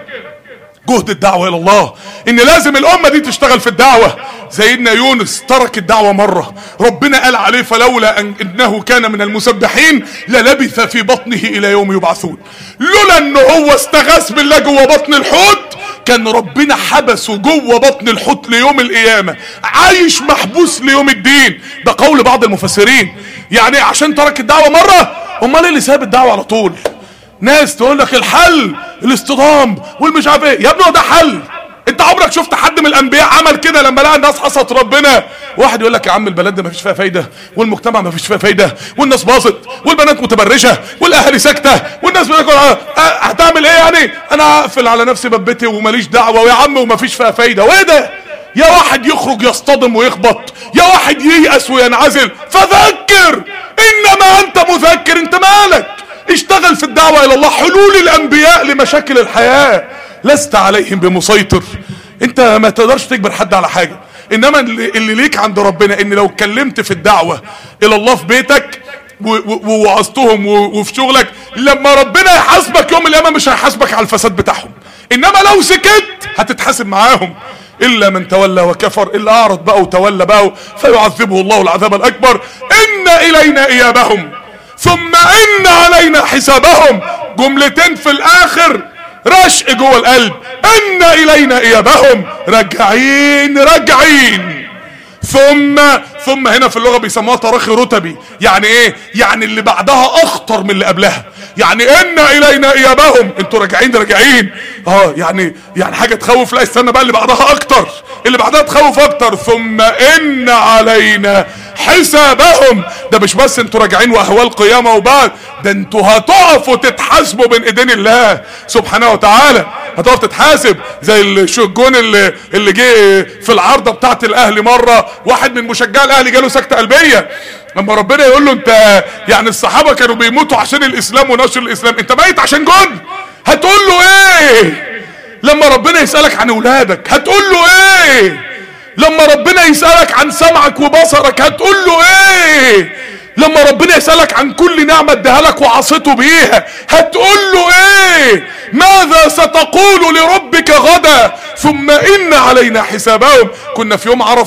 جهد الدعوة الى الله، ان لازم الامة دي تشتغل في الدعوة. سيدنا يونس ترك الدعوة مرة، ربنا قال عليه فلولا أن انه كان من المسبحين للبث في بطنه الى يوم يبعثون. لولا انه هو استغاث بالله جوه بطن الحوت كان ربنا حبسه جوه بطن الحوت ليوم القيامة، عايش محبوس ليوم الدين. ده قول بعض المفسرين. يعني عشان ترك الدعوة مرة؟ امال اللي ساب الدعوة على طول؟ ناس تقول لك الحل الاصطدام والمش عارف ايه. يا ابني هو ده حل؟ انت عمرك شفت حد من الانبياء عمل كده لما لقى الناس حصت ربنا؟ واحد يقول لك يا عم البلد ده ما فيش فيها فايده، والمجتمع ما فيش فيها فايده، والناس باظت، والبنات متبرجه، والاهالي ساكته، والناس بتقول هتعمل ايه يعني؟ انا اقفل على نفسي ببتي وماليش دعوه ويا عم وما فيش فيها فايده. وايه ده؟ يا واحد يخرج يصطدم ويخبط، يا واحد ييأس وينعزل. فذكر انما انت مذكر. انت مالك؟ اشتغل في الدعوة الى الله. حلول الانبياء لمشاكل الحياة. لست عليهم بمسيطر. انت ما تقدرش تجبر حد على حاجة، انما اللي ليك عند ربنا ان لو اتكلمت في الدعوة الى الله في بيتك ووعظتهم وفي شغلك، لما ربنا يحاسبك يوم القيامة مش هيحاسبك على الفساد بتاعهم، انما لو سكت هتتحاسب معاهم. الا من تولى وكفر، الا اعرض بقى وتولى بقى فيعذبه الله العذاب الاكبر. ان الينا ايابهم ثم ان علينا حسابهم. جملتين في الاخر رشق جوه القلب. ان الينا ايابهم، رجعين رجعين. ثم ثم هنا في اللغة بيسموها تراخي رتبي. يعني ايه؟ يعني اللي بعدها اخطر من اللي قبلها. يعني ان الينا ايابهم، انتوا راجعين راجعين اه يعني يعني حاجة تخوف. لا استنى بقى اللي بعدها اكتر، اللي بعدها تخوف اكتر. ثم ان علينا حسابهم. ده مش بس انتوا راجعين واهوال قيامة وبعد، ده انتوا هتقفوا تتحاسبوا بين ايدين الله سبحانه وتعالى. هتقف تتحاسب زي الجون اللي اللي جه في العارضة بتاعت الاهلي مرة. واحد من مشجعي الاهلي جاله سكتة قلبية، اما ربنا يقول له انت يعني الصحابة كانوا بيموتوا عشان الاسلام ونشر الاسلام، انت ميت عشان جون؟ هتقول له ايه؟ لما ربنا يسألك عن اولادك هتقول له ايه؟ لما ربنا يسألك عن سمعك وبصرك هتقول له ايه؟ لما ربنا يسألك عن كل نعمة اداها لك وعصيته بيها هتقول له ايه؟ ماذا ستقول لربك غدا؟ ثم ان علينا حسابهم. كنا في يوم عرفة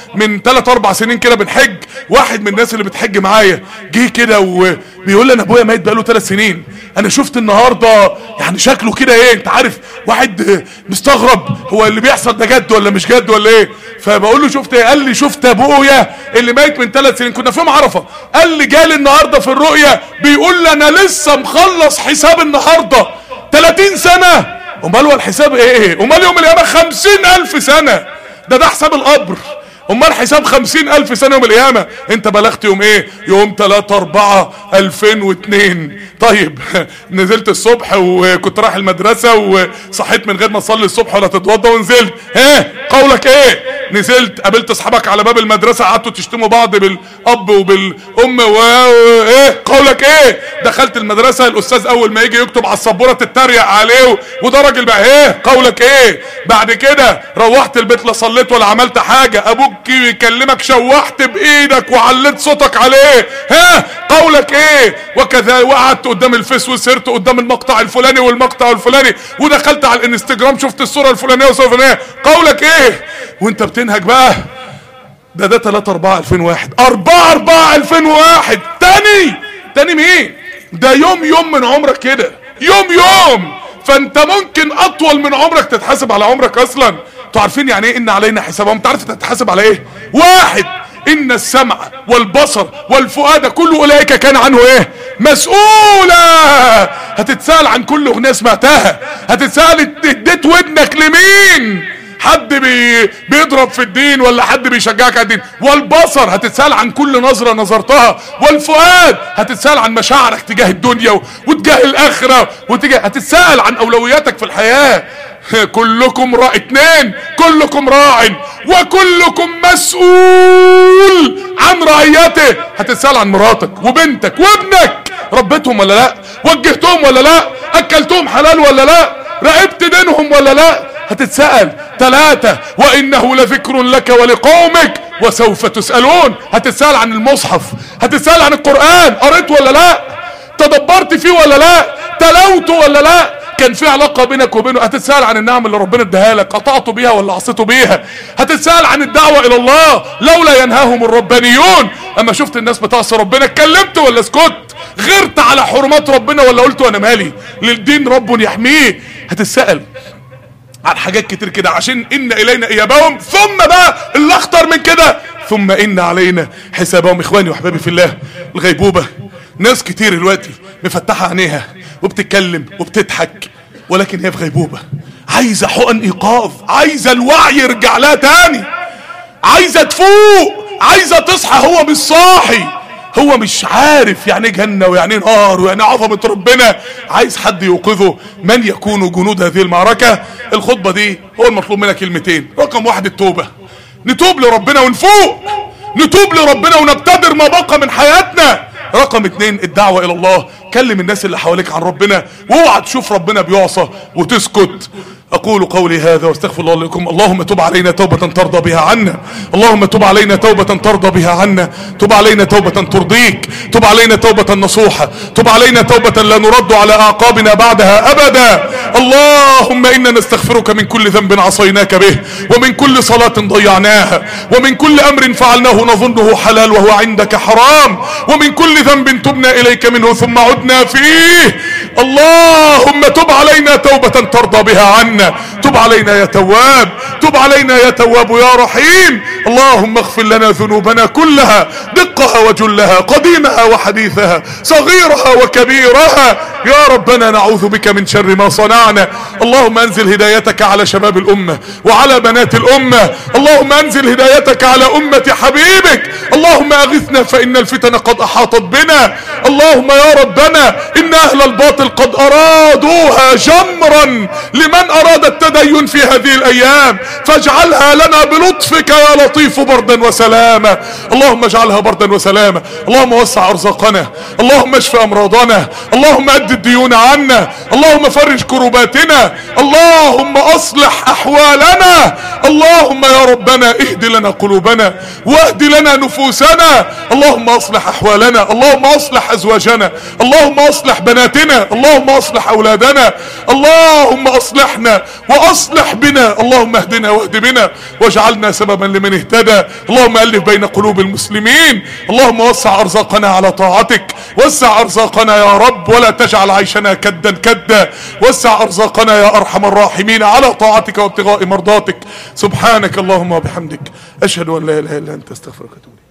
من ثلاث اربع سنين كده بنحج، واحد من الناس اللي بتحج معايا جه كده وبيقول لي انا ابويا ميت بقاله ثلاث سنين، انا شفت النهارده يعني شكله كده ايه، انت عارف واحد مستغرب هو اللي بيحصل ده جد ولا مش جد ولا ايه. فبقول له شفت ايه؟ قال لي شفت ابويا اللي ميت من ثلاث سنين، كنا في يوم عرفه، قال لي جالي النهارده في الرؤيه بيقول لي انا لسه مخلص حساب النهارده ثلاثين سنه. امال هو الحساب ايه؟ امال يوم القيامه خمسين الف سنه، ده ده حساب القبر، امال حساب خمسين الف سنة يوم القيامة. انت بلغت يوم ايه؟ يوم تلاتة اربعة الفين واتنين. طيب نزلت الصبح وكنت رايح المدرسة وصحيت من غير ما اصلي الصبح ولا تتوضى ونزلت، ها قولك ايه؟ نزلت قابلت اصحابك على باب المدرسة قعدتوا تشتموا بعض بالاب وبالام وايه قولك ايه؟ دخلت المدرسة الأستاذ أول ما يجي يكتب على السبورة تتريق عليه وده راجل بقى، ايه قولك ايه؟ بعد كده روحت البيت لا صليت ولا عملت حاجة، أبوك يكلمك شوحت بإيدك وعلت صوتك عليه، ها قولك ايه؟ وكذا وقعدت قدام الفيس وسرت قدام المقطع الفلاني والمقطع الفلاني ودخلت على الانستجرام شفت الصورة الفلانية والصورة الفلانية، قولك ايه؟ وانت بتنهج بقى. ده ده تلاتة اربعة الفين وواحد، اربعة اربعة الفين وواحد تاني تاني مين؟ ده يوم يوم من عمرك كده، يوم يوم، فانت ممكن اطول من عمرك تتحاسب على عمرك اصلا. انتوا عارفين يعني ايه ان علينا حسابهم؟ انت عارف تتحاسب على ايه؟ واحد، ان السمع والبصر والفؤاد كل اولئك كان عنه ايه؟ مسؤولا. هتتسأل عن كل اغنية سمعتها، هتتسأل اديت ودنك لمين؟ حد بي بيضرب في الدين ولا حد بيشجعك على الدين؟ والبصر هتتسأل عن كل نظرة نظرتها، والفؤاد هتتسأل عن مشاعرك تجاه الدنيا وتجاه الاخرة وتجاه، هتتسأل عن اولوياتك في الحياة. كلكم راع، اتنين كلكم راع وكلكم مسؤول عن رعيته. هتتسأل عن مراتك وبنتك وابنك، ربيتهم ولا لا؟ وجهتهم ولا لا؟ اكلتهم حلال ولا لا؟ راقبت دينهم ولا لا؟ هتتسأل. ثلاثة، وإنه لذكر لك ولقومك وسوف تسألون. هتتسأل عن المصحف، هتتسأل عن القرآن، قريت ولا لا؟ تدبرت فيه ولا لا؟ تلوته ولا لا؟ كان في علاقة بينك وبينه؟ هتتسأل عن النعم اللي ربنا اداها لك، قطعته بيها ولا عصيته بيها؟ هتتسأل عن الدعوة إلى الله، لولا ينهاهم الربانيون. أما شفت الناس بتعصي ربنا اتكلمت ولا اسكت؟ غيرت على حرمات ربنا ولا قلت أنا مالي؟ للدين رب يحميه. هتتسأل عن حاجات كتير كده، عشان إن إلينا إيابهم، ثم بقى اللي أخطر من كده ثم إن علينا حسابهم. إخواني وأحبابي في الله، الغيبوبة ناس كتير دلوقتي مفتحة عينيها وبتتكلم وبتضحك، ولكن هي في غيبوبة، عايزة حقن إيقاظ، عايزة الوعي يرجع لها تاني، عايزة تفوق، عايزة تصحى. هو مش صاحي، هو مش عارف يعني ايه جنة ويعني ايه نار ويعني ايه عظمة ربنا، عايز حد يوقظه. من يكون جنود هذه المعركة؟ الخطبة دي هو المطلوب منها كلمتين. رقم واحد التوبة، نتوب لربنا ونفوق، نتوب لربنا ونبتدر ما بقى من حياتنا. رقم اتنين الدعوة الى الله، كلم الناس اللي حواليك عن ربنا، واوعى تشوف ربنا بيعصى وتسكت. اقول قولي هذا واستغفر الله لكم. اللهم تب علينا توبة ترضى بها عنا، اللهم تب علينا توبة ترضى بها عنا، تب علينا توبة ترضيك، تب علينا توبة نصوحة، تب علينا توبة لا نرد على اعقابنا بعدها ابدا. اللهم انا نستغفرك من كل ذنب عصيناك به، ومن كل صلاة ضيعناها، ومن كل امر فعلناه نظنه حلال وهو عندك حرام، ومن كل ذنب تبنا اليك منه ثم عدنا فيه. اللهم تب علينا توبة ترضى بها عنا، تب علينا يا تواب، تب علينا يا تواب يا رحيم. اللهم اغفر لنا ذنوبنا كلها، دقها وجلها، قديمها وحديثها، صغيرها وكبيرها. يا ربنا نعوذ بك من شر ما صنعنا. اللهم انزل هدايتك على شباب الامة وعلى بنات الامة، اللهم انزل هدايتك على امة حبيبك. اللهم اغثنا فان الفتن قد احاطت بنا. اللهم يا ربنا ان اهل الباطل قد ارادوها جمرا لمن اراد التدين في هذه الايام، فاجعلها لنا بلطفك يا لطيف بردا وسلاما. اللهم اجعلها بردا وسلاما. اللهم وسع ارزاقنا، اللهم اشف امراضنا، اللهم اد الديون عنا، اللهم فرج كرباتنا، اللهم اصلح احوالنا. اللهم يا ربنا اهد لنا قلوبنا واهد لنا نفوسنا. اللهم اصلح احوالنا، اللهم اصلح ازواجنا، اللهم اصلح بناتنا، اللهم اصلح اولادنا، اللهم اصلحنا واصلح بنا، اللهم اهدنا واهد بنا واجعلنا سببا لمن اهتدى. اللهم الف بين قلوب المسلمين، اللهم وسع ارزاقنا على طاعتك، وسع ارزاقنا يا رب، ولا تجعل عيشنا كدا كدا، وسع ارزاقنا يا ارحم الراحمين على طاعتك وابتغاء مرضاتك. سبحانك اللهم وبحمدك، اشهد ان لا اله الا انت، استغفرك واتوب اليك.